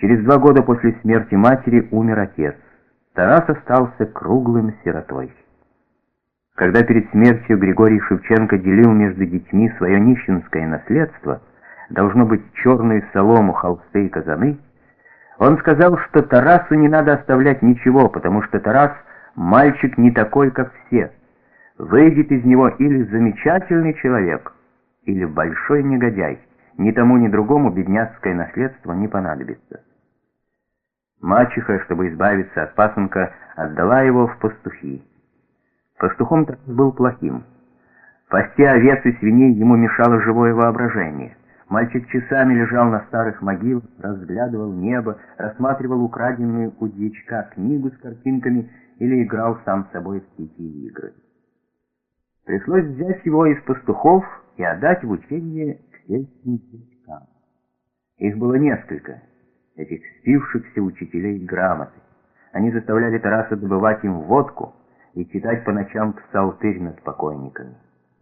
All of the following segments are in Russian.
Через 2 года после смерти матери умер отец. Тарас остался круглым сиротой. Когда перед смертью Григорий Шевченко делил между детьми свое нищенское наследство, должно быть черную солому, холсты и казаны, он сказал, что Тарасу не надо оставлять ничего, потому что Тарас мальчик не такой, как все. Выйдет из него или замечательный человек, или большой негодяй. Ни тому, ни другому бедняцкое наследство не понадобится. Мачеха, чтобы избавиться от пасынка, отдала его в пастухи. Пастухом Тарас был плохим. Пасти овец и свиней ему мешало живое воображение. Мальчик часами лежал на старых могилах, разглядывал небо, рассматривал украденную у дьячка книгу с картинками или играл сам с собой в тихие игры. Пришлось взять его из пастухов и отдать в учение к сельским дьячкам. Их было несколько, этих спившихся учителей грамоты. Они заставляли Тараса добывать им водку и читать по ночам псалтырь над покойниками.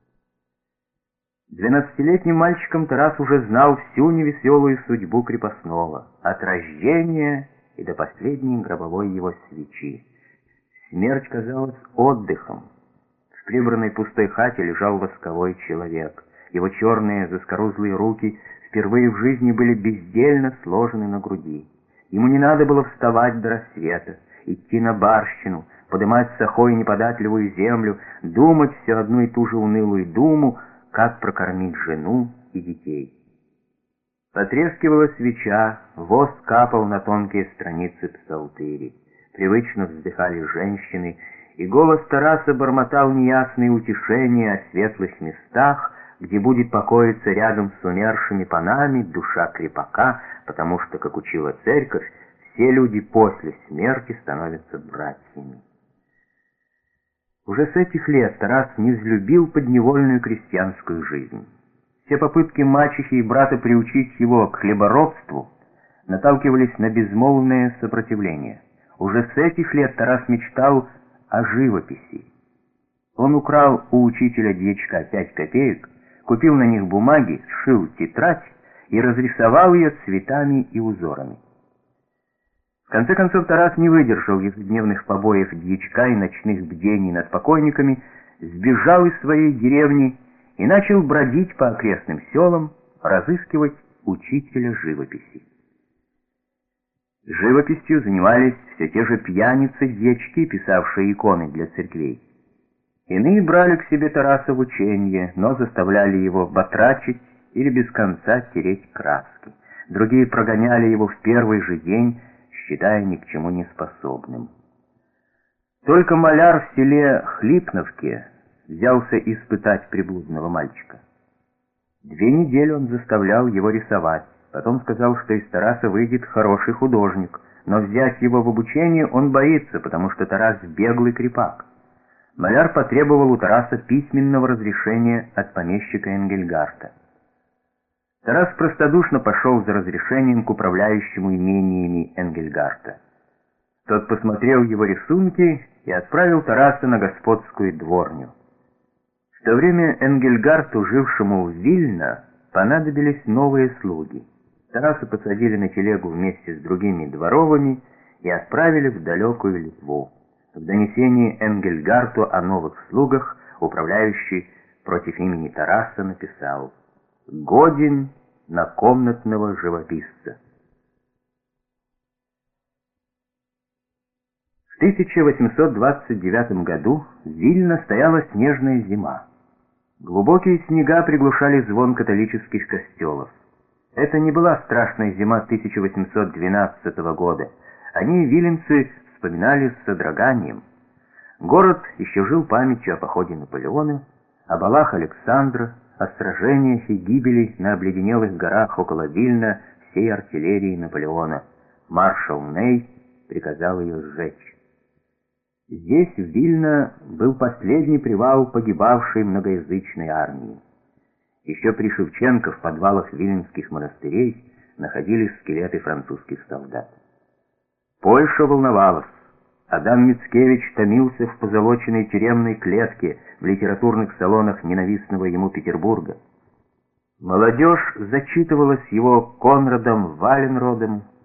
12-летним мальчиком Тарас уже знал всю невеселую судьбу крепостного, от рождения и до последней гробовой его свечи. Смерть казалась отдыхом. В прибранной пустой хате лежал восковой человек. Его черные заскорузлые руки впервые в жизни были бездельно сложены на груди. Ему не надо было вставать до рассвета, идти на барщину, подымать сахой неподатливую землю, думать все одну и ту же унылую думу, как прокормить жену и детей. Потрескивала свеча, воск капал на тонкие страницы псалтыри. Привычно вздыхали женщины, и голос Тараса бормотал неясные утешения о светлых местах, где будет покоиться рядом с умершими панами душа крепака, потому что, как учила церковь, все люди после смерти становятся братьями. Уже с этих лет Тарас не взлюбил подневольную крестьянскую жизнь. Все попытки мачехи и брата приучить его к хлеборобству наталкивались на безмолвное сопротивление. Уже с этих лет Тарас мечтал о живописи. Он украл у учителя дьячка 5 копеек, купил на них бумаги, сшил тетрадь и разрисовал ее цветами и узорами. В конце концов, Тарас не выдержал ежедневных побоев дьячка и ночных бдений над покойниками, сбежал из своей деревни и начал бродить по окрестным селам, разыскивать учителя живописи. Живописью занимались все те же пьяницы-дьячки, писавшие иконы для церквей. Иные брали к себе Тараса в ученье, но заставляли его батрачить или без конца тереть краски. Другие прогоняли его в первый же день, считая ни к чему не способным. Только маляр в селе Хлипновке взялся испытать приблудного мальчика. 2 недели он заставлял его рисовать, потом сказал, что из Тараса выйдет хороший художник, но взять его в обучение он боится, потому что Тарас беглый крепак. Маляр потребовал у Тараса письменного разрешения от помещика Энгельгарта. Тарас простодушно пошел за разрешением к управляющему имениями Энгельгарта. Тот посмотрел его рисунки и отправил Тараса на господскую дворню. В то время Энгельгарту, жившему в Вильно, понадобились новые слуги. Тараса посадили на телегу вместе с другими дворовыми и отправили в далекую Литву. В донесении Энгельгарту о новых слугах управляющий против имени Тараса написал: «Годен на комнатного живописца». В 1829 году в Вильно стояла снежная зима. Глубокие снега приглушали звон католических костелов. Это не была страшная зима 1812 года. О ней виленцы вспоминали с содроганием. Город еще жил памятью о походе Наполеона, о балах Александра, о сражениях и гибели на обледенелых горах около Вильна всей артиллерии Наполеона. Маршал Ней приказал ее сжечь. Здесь, в Вильно, был последний привал погибавшей многоязычной армии. Еще при Шевченко в подвалах виленских монастырей находились скелеты французских солдат. Польша волновалась. Адам Мицкевич томился в позолоченной тюремной клетке в литературных салонах ненавистного ему Петербурга. Молодежь зачитывалась его Конрадом Валенродом,